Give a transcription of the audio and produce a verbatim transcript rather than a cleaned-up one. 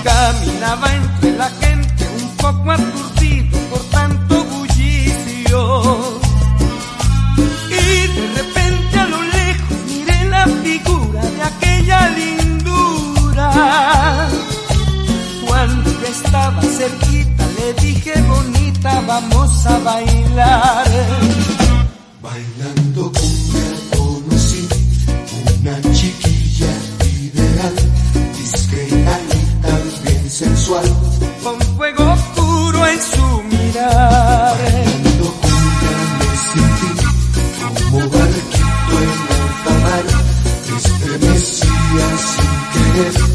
Caminaba entre la gente un poco aturdido por tanto bullicio, y de repente a lo lejos miré la figura de aquella lindura. Cuando ya estaba cerquita le dije: bonita, vamos a bailar. Bailando cumbia conocí una chiquilla ideal, discreta y también sensual, con fuego puro en su mirar. Bailando cumbia me sentí como barquito en alta mar, me estremecía sin querer